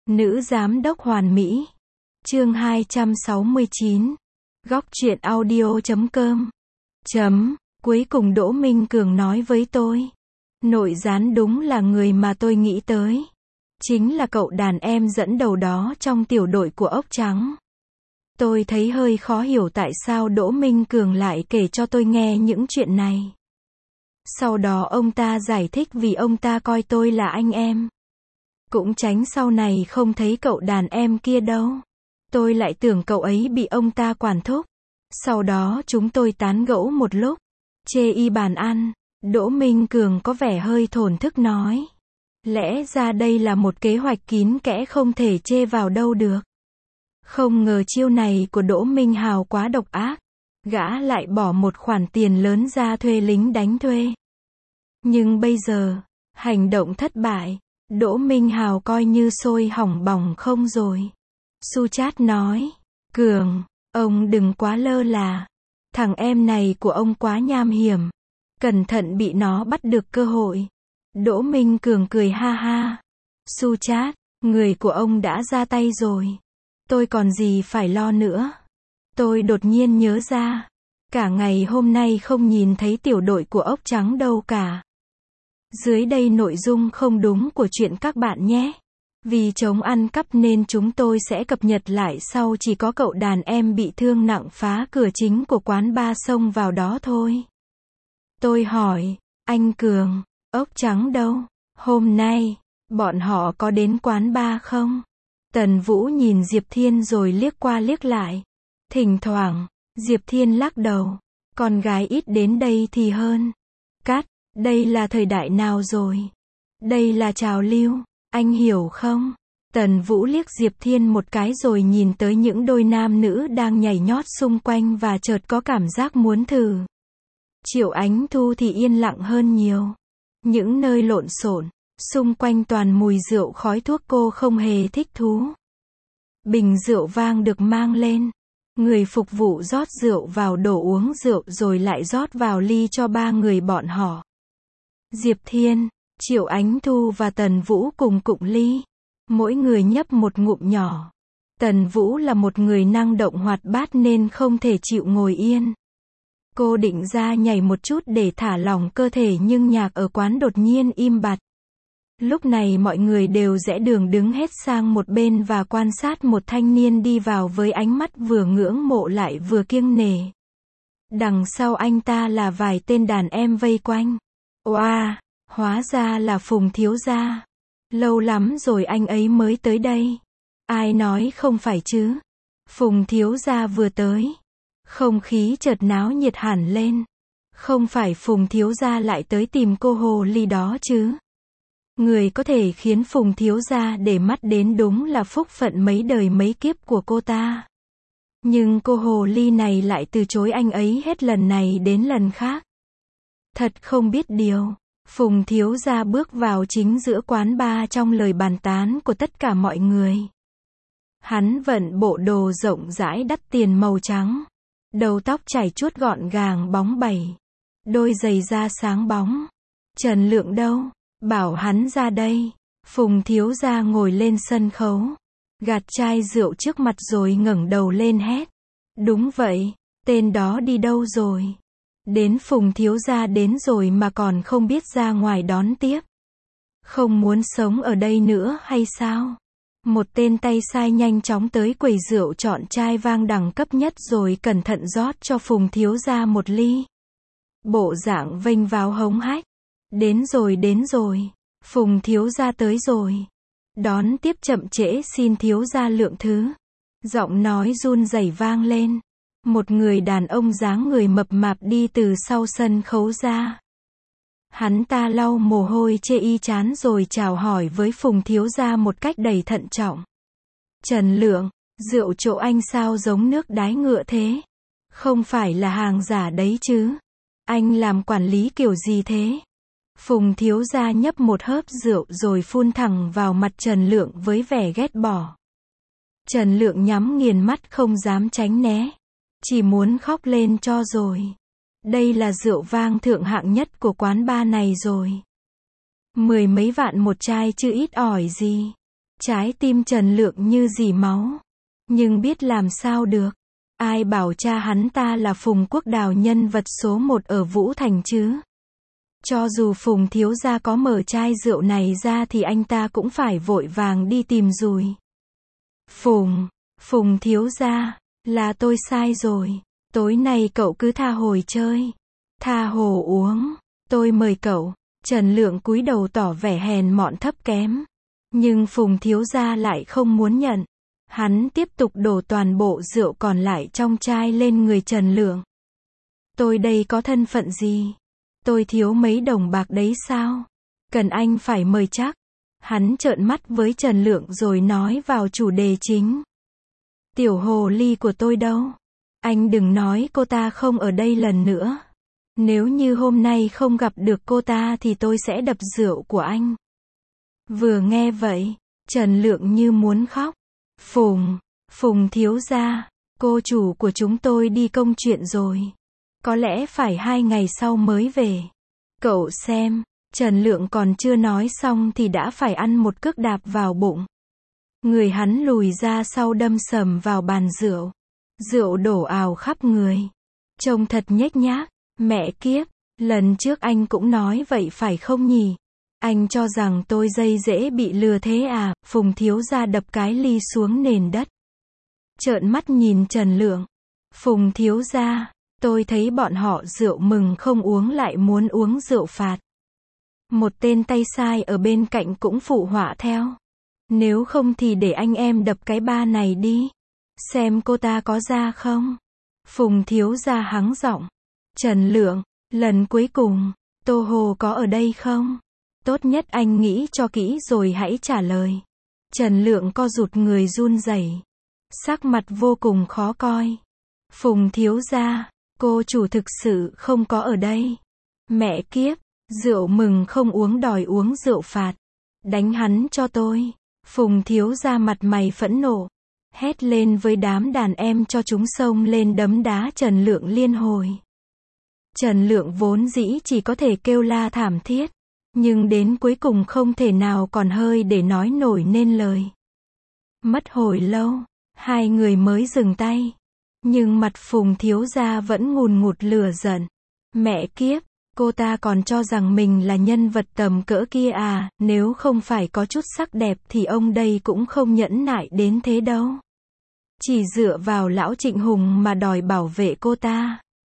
Nữ giám đốc hoàn mỹ. Chương 269. Góc truyện audio.com. Cuối cùng Đỗ Minh Cường nói với tôi. Nội gián đúng là người mà tôi nghĩ tới. Chính là cậu đàn em dẫn đầu đó trong tiểu đội của ốc trắng. Tôi thấy hơi khó hiểu tại sao Đỗ Minh Cường lại kể cho tôi nghe những chuyện này. Sau đó ông ta giải thích vì ông ta coi tôi là anh em. Cũng tránh sau này không thấy cậu đàn em kia đâu. Tôi lại tưởng cậu ấy bị ông ta quản thúc. Sau đó chúng tôi tán gẫu một lúc. Chê y bàn ăn. Đỗ Minh Cường có vẻ hơi thổn thức nói. Lẽ ra đây là một kế hoạch kín kẽ không thể chê vào đâu được. Không ngờ chiêu này của Đỗ Minh Hào quá độc ác. Gã lại bỏ một khoản tiền lớn ra thuê lính đánh thuê. Nhưng bây giờ, hành động thất bại, Đỗ Minh Hào coi như sôi hỏng bỏng không rồi. Su Chát nói, Cường, ông đừng quá lơ là. Thằng em này của ông quá nham hiểm. Cẩn thận bị nó bắt được cơ hội. Đỗ Minh Cường cười ha ha. Su Chát, người của ông đã ra tay rồi. Tôi còn gì phải lo nữa. Tôi đột nhiên nhớ ra. Cả ngày hôm nay không nhìn thấy tiểu đội của ốc trắng đâu cả. Dưới đây nội dung không đúng của chuyện các bạn nhé. Vì chống ăn cắp nên chúng tôi sẽ cập nhật lại sau, chỉ có cậu đàn em bị thương nặng phá cửa chính của quán bar xông vào đó thôi. Tôi hỏi, anh Cường, ốc trắng đâu? Hôm nay, bọn họ có đến quán bar không? Tần Vũ nhìn Diệp Thiên rồi liếc qua liếc lại. Thỉnh thoảng, Diệp Thiên lắc đầu. Con gái ít đến đây thì hơn. Cắt, đây là thời đại nào rồi? Đây là trào lưu, anh hiểu không? Tần Vũ liếc Diệp Thiên một cái rồi nhìn tới những đôi nam nữ đang nhảy nhót xung quanh và chợt có cảm giác muốn thử. Triệu Ánh Thu thì yên lặng hơn nhiều. Những nơi lộn xộn, xung quanh toàn mùi rượu khói thuốc, cô không hề thích thú. Bình rượu vang được mang lên. Người phục vụ rót rượu vào đổ uống rượu rồi lại rót vào ly cho ba người bọn họ. Diệp Thiên, Triệu Ánh Thu và Tần Vũ cùng cụng ly. Mỗi người nhấp một ngụm nhỏ. Tần Vũ là một người năng động hoạt bát nên không thể chịu ngồi yên. Cô định ra nhảy một chút để thả lỏng cơ thể nhưng nhạc ở quán đột nhiên im bặt. Lúc này mọi người đều rẽ đường đứng hết sang một bên và quan sát một thanh niên đi vào với ánh mắt vừa ngưỡng mộ lại vừa kiêng nể. Đằng sau anh ta là vài tên đàn em vây quanh. Oa, hóa ra là Phùng thiếu gia. Lâu lắm rồi anh ấy mới tới đây. Ai nói không phải chứ? Phùng thiếu gia vừa tới. Không khí chợt náo nhiệt hẳn lên. Không phải Phùng thiếu gia lại tới tìm cô hồ ly đó chứ? Người có thể khiến Phùng thiếu gia để mắt đến đúng là phúc phận mấy đời mấy kiếp của cô ta. Nhưng cô hồ ly này lại từ chối anh ấy hết lần này đến lần khác. Thật không biết điều. Phùng thiếu gia bước vào chính giữa quán bar trong lời bàn tán của tất cả mọi người. Hắn vận bộ đồ rộng rãi đắt tiền màu trắng. Đầu tóc chảy chuốt gọn gàng bóng bẩy. Đôi giày da sáng bóng. Trần Lượng đâu? Bảo hắn ra đây. Phùng thiếu gia ngồi lên sân khấu. Gạt chai rượu trước mặt rồi ngẩng đầu lên hét. Đúng vậy, tên đó đi đâu rồi? Đến Phùng thiếu gia đến rồi mà còn không biết ra ngoài đón tiếp. Không muốn sống ở đây nữa hay sao? Một tên tay sai nhanh chóng tới quầy rượu chọn chai vang đẳng cấp nhất rồi cẩn thận rót cho Phùng thiếu gia một ly. Bộ dạng vênh váo hống hách. Đến rồi. Phùng thiếu gia tới rồi. Đón tiếp chậm trễ xin thiếu gia lượng thứ. Giọng nói run rẩy vang lên. Một người đàn ông dáng người mập mạp đi từ sau sân khấu ra. Hắn ta lau mồ hôi chê y chán rồi chào hỏi với Phùng thiếu gia một cách đầy thận trọng. Trần Lượng, rượu chỗ anh sao giống nước đái ngựa thế? Không phải là hàng giả đấy chứ? Anh làm quản lý kiểu gì thế? Phùng thiếu gia nhấp một hớp rượu rồi phun thẳng vào mặt Trần Lượng với vẻ ghét bỏ. Trần Lượng nhắm nghiền mắt không dám tránh né. Chỉ muốn khóc lên cho rồi. Đây là rượu vang thượng hạng nhất của quán bar này rồi. 10 mấy vạn một chai chứ ít ỏi gì. Trái tim Trần Lượng như rỉ máu. Nhưng biết làm sao được. Ai bảo cha hắn ta là Phùng Quốc Đào nhân vật số 1 ở Vũ Thành chứ? Cho dù Phùng thiếu gia có mở chai rượu này ra thì anh ta cũng phải vội vàng đi tìm dùi. Phùng thiếu gia, là tôi sai rồi. Tối nay cậu cứ tha hồi chơi. Tha hồ uống. Tôi mời cậu. Trần Lượng cúi đầu tỏ vẻ hèn mọn thấp kém. Nhưng Phùng thiếu gia lại không muốn nhận. Hắn tiếp tục đổ toàn bộ rượu còn lại trong chai lên người Trần Lượng. Tôi đây có thân phận gì? Tôi thiếu mấy đồng bạc đấy sao? Cần anh phải mời chắc. Hắn trợn mắt với Trần Lượng rồi nói vào chủ đề chính. Tiểu hồ ly của tôi đâu? Anh đừng nói cô ta không ở đây lần nữa. Nếu như hôm nay không gặp được cô ta thì tôi sẽ đập rượu của anh. Vừa nghe vậy, Trần Lượng như muốn khóc. Phùng thiếu gia, cô chủ của chúng tôi đi công chuyện rồi. Có lẽ phải 2 ngày sau mới về. Cậu xem, Trần Lượng còn chưa nói xong thì đã phải ăn một cước đạp vào bụng. Người hắn lùi ra sau đâm sầm vào bàn rượu. Rượu đổ ào khắp người. Trông thật nhếch nhác. Mẹ kiếp, lần trước anh cũng nói vậy phải không nhỉ? Anh cho rằng tôi dây dễ bị lừa thế à? Phùng thiếu gia đập cái ly xuống nền đất. Trợn mắt nhìn Trần Lượng. Phùng thiếu gia, tôi thấy bọn họ rượu mừng không uống lại muốn uống rượu phạt. Một tên tay sai ở bên cạnh cũng phụ họa theo. Nếu không thì để anh em đập cái ba này đi. Xem cô ta có ra không? Phùng thiếu gia hắng giọng. Trần Lượng, lần cuối cùng, Tô Hồ có ở đây không? Tốt nhất anh nghĩ cho kỹ rồi hãy trả lời. Trần Lượng co rụt người run rẩy, sắc mặt vô cùng khó coi. Phùng thiếu gia, cô chủ thực sự không có ở đây. Mẹ kiếp, rượu mừng không uống đòi uống rượu phạt. Đánh hắn cho tôi. Phùng thiếu gia mặt mày phẫn nộ, hét lên với đám đàn em cho chúng xông lên đấm đá Trần Lượng liên hồi. Trần Lượng vốn dĩ chỉ có thể kêu la thảm thiết, nhưng đến cuối cùng không thể nào còn hơi để nói nổi nên lời. Mất hồi lâu, hai người mới dừng tay. Nhưng mặt Phùng thiếu gia vẫn ngùn ngụt lửa giận. Mẹ kiếp, cô ta còn cho rằng mình là nhân vật tầm cỡ kia à, nếu không phải có chút sắc đẹp thì ông đây cũng không nhẫn nại đến thế đâu. Chỉ dựa vào lão Trịnh Hùng mà đòi bảo vệ cô ta.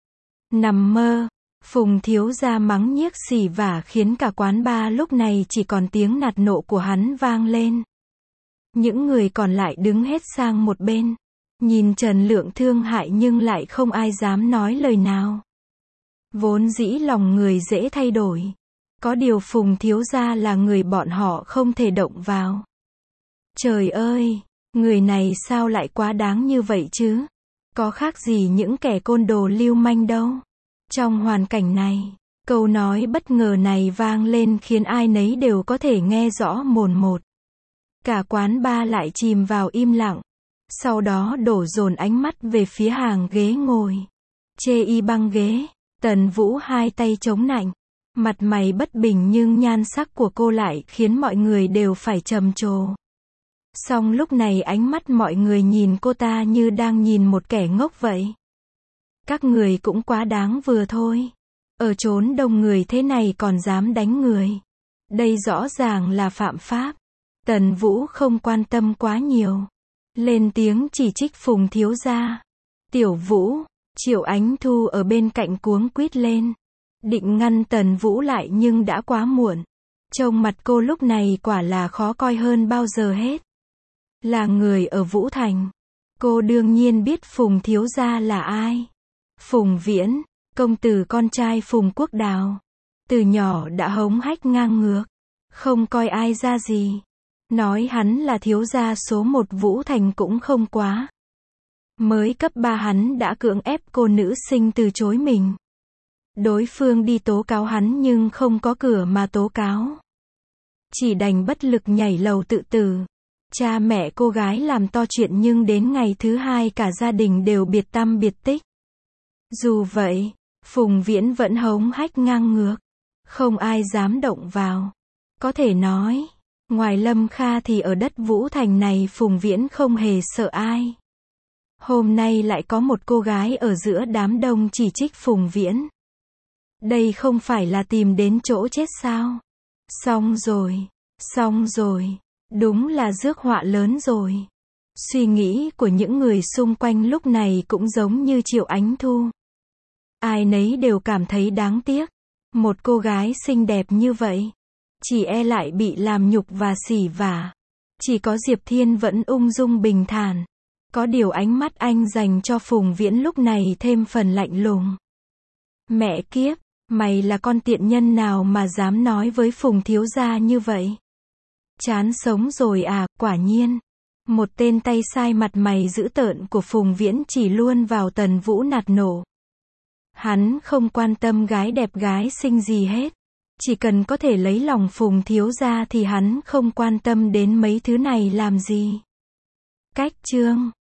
Nằm mơ. Phùng thiếu gia mắng nhiếc xỉ vả khiến cả quán bar lúc này chỉ còn tiếng nạt nộ của hắn vang lên. Những người còn lại đứng hết sang một bên, nhìn Trần Lượng thương hại nhưng lại không ai dám nói lời nào. Vốn dĩ lòng người dễ thay đổi, có điều Phùng thiếu gia là người bọn họ không thể động vào. Trời ơi, người này sao lại quá đáng như vậy chứ? Có khác gì những kẻ côn đồ lưu manh đâu. Trong hoàn cảnh này, câu nói bất ngờ này vang lên khiến ai nấy đều có thể nghe rõ mồn một. Cả quán bar lại chìm vào im lặng. Sau đó đổ dồn ánh mắt về phía hàng ghế ngồi. Chê y băng ghế, Tần Vũ hai tay chống nạnh. Mặt mày bất bình nhưng nhan sắc của cô lại khiến mọi người đều phải trầm trồ. Song lúc này ánh mắt mọi người nhìn cô ta như đang nhìn một kẻ ngốc vậy. Các người cũng quá đáng vừa thôi. Ở chốn đông người thế này còn dám đánh người. Đây rõ ràng là phạm pháp. Tần Vũ không quan tâm quá nhiều. Lên tiếng chỉ trích Phùng thiếu gia. Tiểu Vũ, Triệu Ánh Thu ở bên cạnh cuống quýt lên. Định ngăn Tần Vũ lại nhưng đã quá muộn. Trông mặt cô lúc này quả là khó coi hơn bao giờ hết. Là người ở Vũ Thành. Cô đương nhiên biết Phùng thiếu gia là ai. Phùng Viễn, công tử con trai Phùng Quốc Đào. Từ nhỏ đã hống hách ngang ngược. Không coi ai ra gì. Nói hắn là thiếu gia số 1 Vũ Thành cũng không quá. Mới cấp 3 hắn đã cưỡng ép cô nữ sinh từ chối mình. Đối phương đi tố cáo hắn nhưng không có cửa mà tố cáo. Chỉ đành bất lực nhảy lầu tự tử. Cha mẹ cô gái làm to chuyện nhưng đến ngày thứ 2 cả gia đình đều biệt tăm biệt tích. Dù vậy, Phùng Viễn vẫn hống hách ngang ngược. Không ai dám động vào. Có thể nói, Ngoài Lâm Kha thì ở đất Vũ Thành này Phùng Viễn không hề sợ ai. Hôm nay lại có một cô gái ở giữa đám đông chỉ trích Phùng Viễn. Đây không phải là tìm đến chỗ chết sao? Xong rồi, đúng là rước họa lớn rồi. Suy nghĩ của những người xung quanh lúc này cũng giống như Triệu Ánh Thu. Ai nấy đều cảm thấy đáng tiếc. Một cô gái xinh đẹp như vậy, chỉ e lại bị làm nhục và xỉ vả. Chỉ có Diệp Thiên vẫn ung dung bình thản. Có điều ánh mắt anh dành cho Phùng Viễn lúc này thêm phần lạnh lùng. Mẹ kiếp, mày là con tiện nhân nào mà dám nói với Phùng thiếu gia như vậy? Chán sống rồi à, quả nhiên. Một tên tay sai mặt mày dữ tợn của Phùng Viễn chỉ luôn vào Tần Vũ nạt nổ. Hắn không quan tâm gái đẹp gái xinh gì hết. Chỉ cần có thể lấy lòng Phùng thiếu gia thì hắn không quan tâm đến mấy thứ này làm gì. Cách chương